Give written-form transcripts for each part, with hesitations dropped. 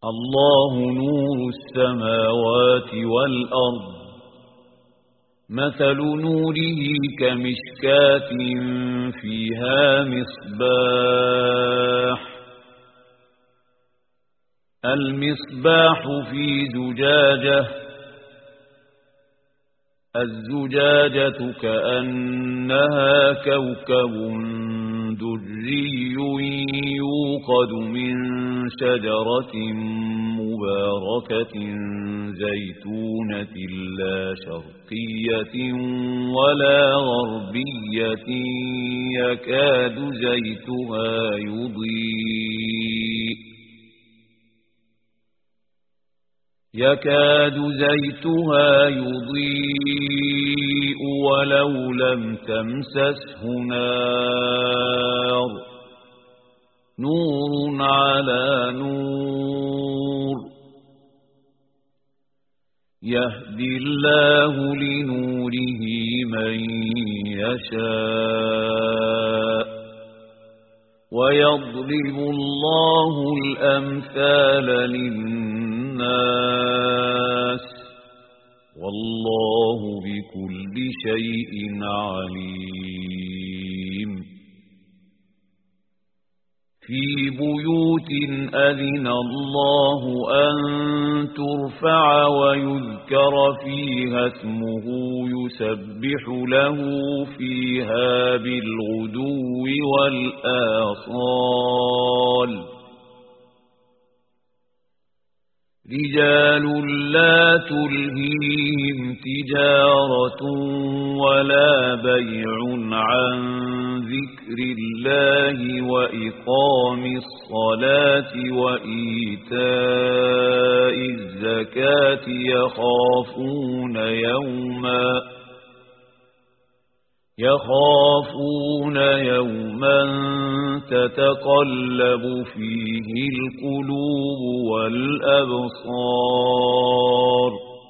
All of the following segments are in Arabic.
الله نور السماوات والأرض مثل نوره كمشكاة فيها مصباح المصباح في زجاجة الزجاجة كأنها كوكب دري يوقد من شجرة مباركة زيتونة لا شرقية ولا غربية يكاد زيتها يضيء ولو لم تمسسه نار نور على نور يهدي الله لنوره من يشاء ويضرب الله الأمثال للناس والله بكل شيء عليم في بيوت أذن الله أن ترفع ويذكر فيها اسمه يسبح له فيها بالغدو والآصال رجال لا تلهيهم تجارة ولا بيع عن ذكر الله وإقام الصلاة وإيتاء الزكاة يخافون يوما تتقلب فيه القلوب والأبصار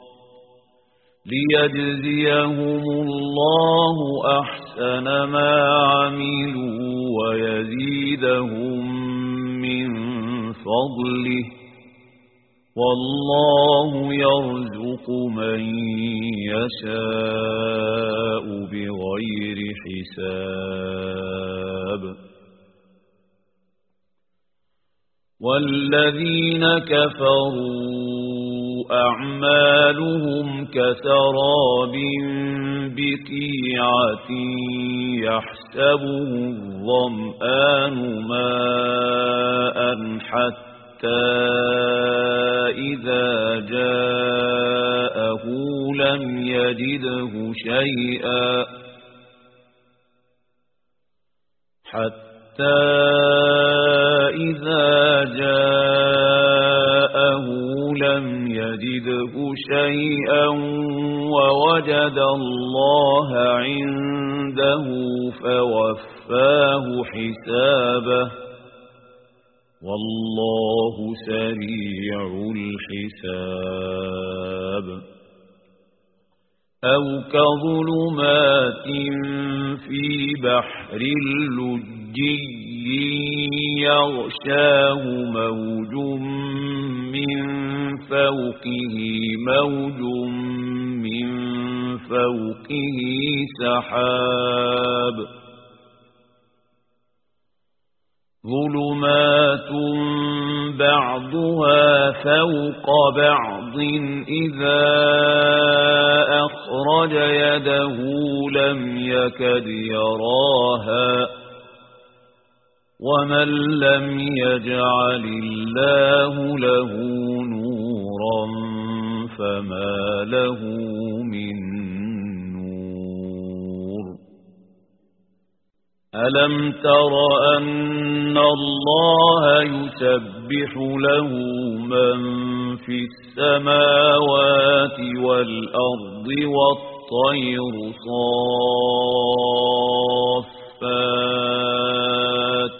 ليجزيهم الله أحسن ما عملوا ويزيدهم من فضله والله يرزق من يشاء بغير حساب والذين كفروا أعمالهم كسراب بقيعة يحسبه الظمآن ماء حتى إذا جاءه لم يجده شيئا ووجد الله عنده فوفاه حسابه والله سريع الحساب أو كظلمات في بحر لجي يغشاه موج من فوقه موج من فوقه سحاب ظلمات بعضها فوق بعض إذا أخرج يده لم يكد يراها ومن لم يجعل الله له نورا فما له من نور ألم تر أن الله يسبح له من في السماوات والأرض والطير صافات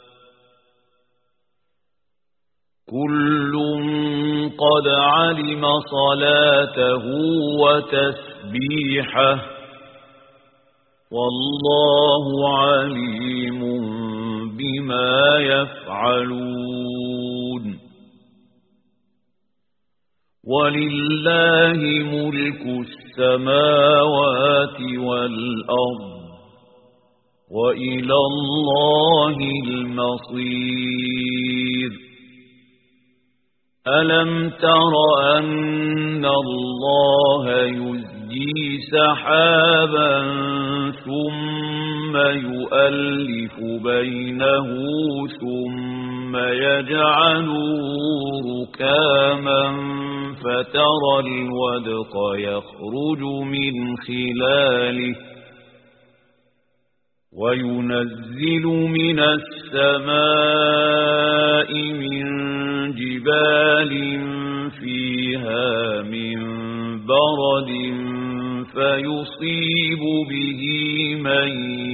كل قد علم صلاته وتسبيحه والله عليم بما يفعلون ولله ملك السماوات والأرض وإلى الله المصير ألم تر أن الله يزجي سحابا ثم يؤلف بينه ثم يجعله ركاما فترى الودق يخرج من خلاله وينزل من السماء من جبال فيها من برد فيصيب به من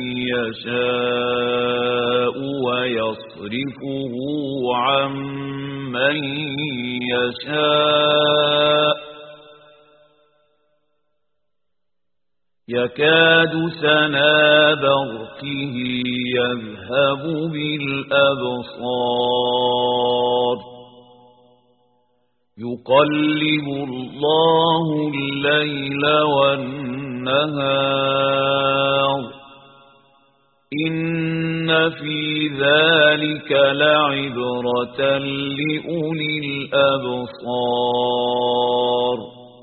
يشاء ويصرفه عن من يشاء يكاد سنا برقه يذهب بالأبصار يقلب الله الليل والنهار إن في ذلك لعبرة لأولي الأبصار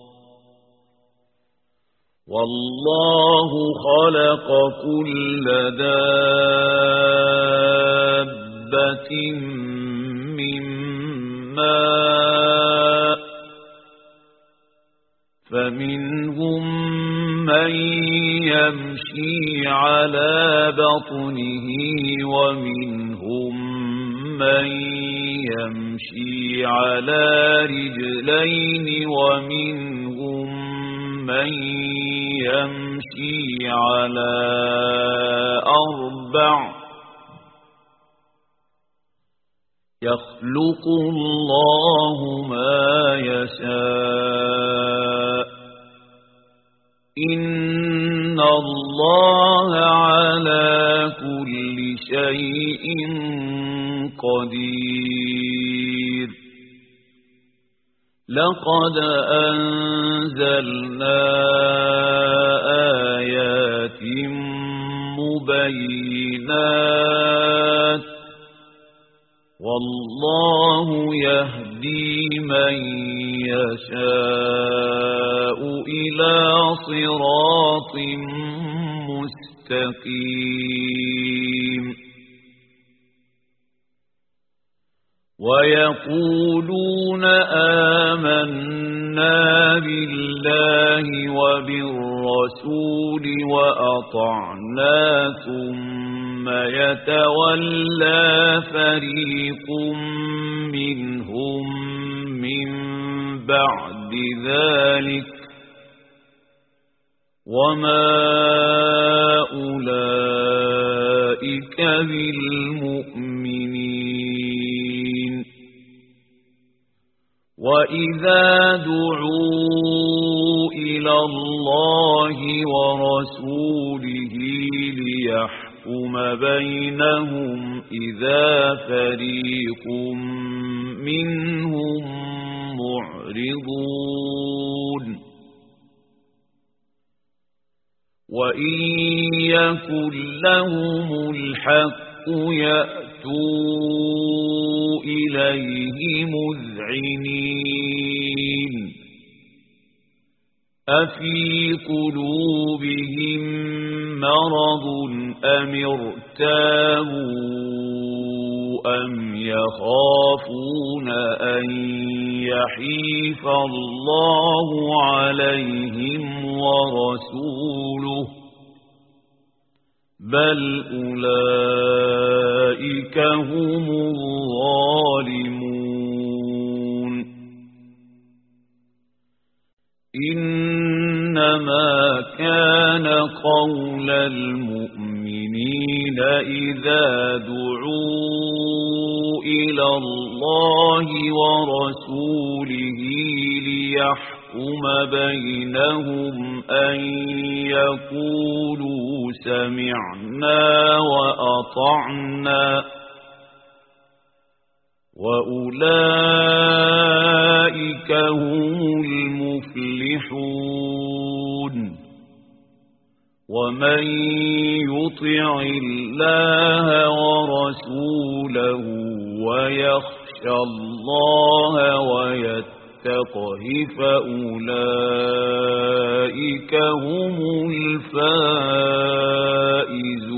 والله خلق كل دابة من ماء فمنهم من يمشي على بطنه ومنهم من يمشي على رجلين ومنهم من يمشي على أربع يخلق الله ما يشاء إن الله على كل شيء قدير لقد أنزلنا آيات مبينات والله يهدي من يشاء إلى صراط مستقيم ويقولون آمنا بالله وبالرسول وأطعنا ثم يتولى فريق منهم من بعد ذلك وما أولئك بالمؤمنين وإذا دعوا إلى الله ورسوله ليحكم بينهم إذا فريق منهم معرضون وإن يكن لهم الحق يأتوا إليه مذعنين أفي قلوبهم مرض أم ارتابوا أم يخافون أن يحيف الله عليهم ورسوله بل أولئك هم الظالمون إنما كان قول المؤمنين إذا دعوا إلى الله ورسوله ليحكم بينهم أن يقولوا سمعنا وأطعنا وأولئك هم ومن يطع الله ورسوله ويخشى الله ويتقه فأولئك هم الفائزون.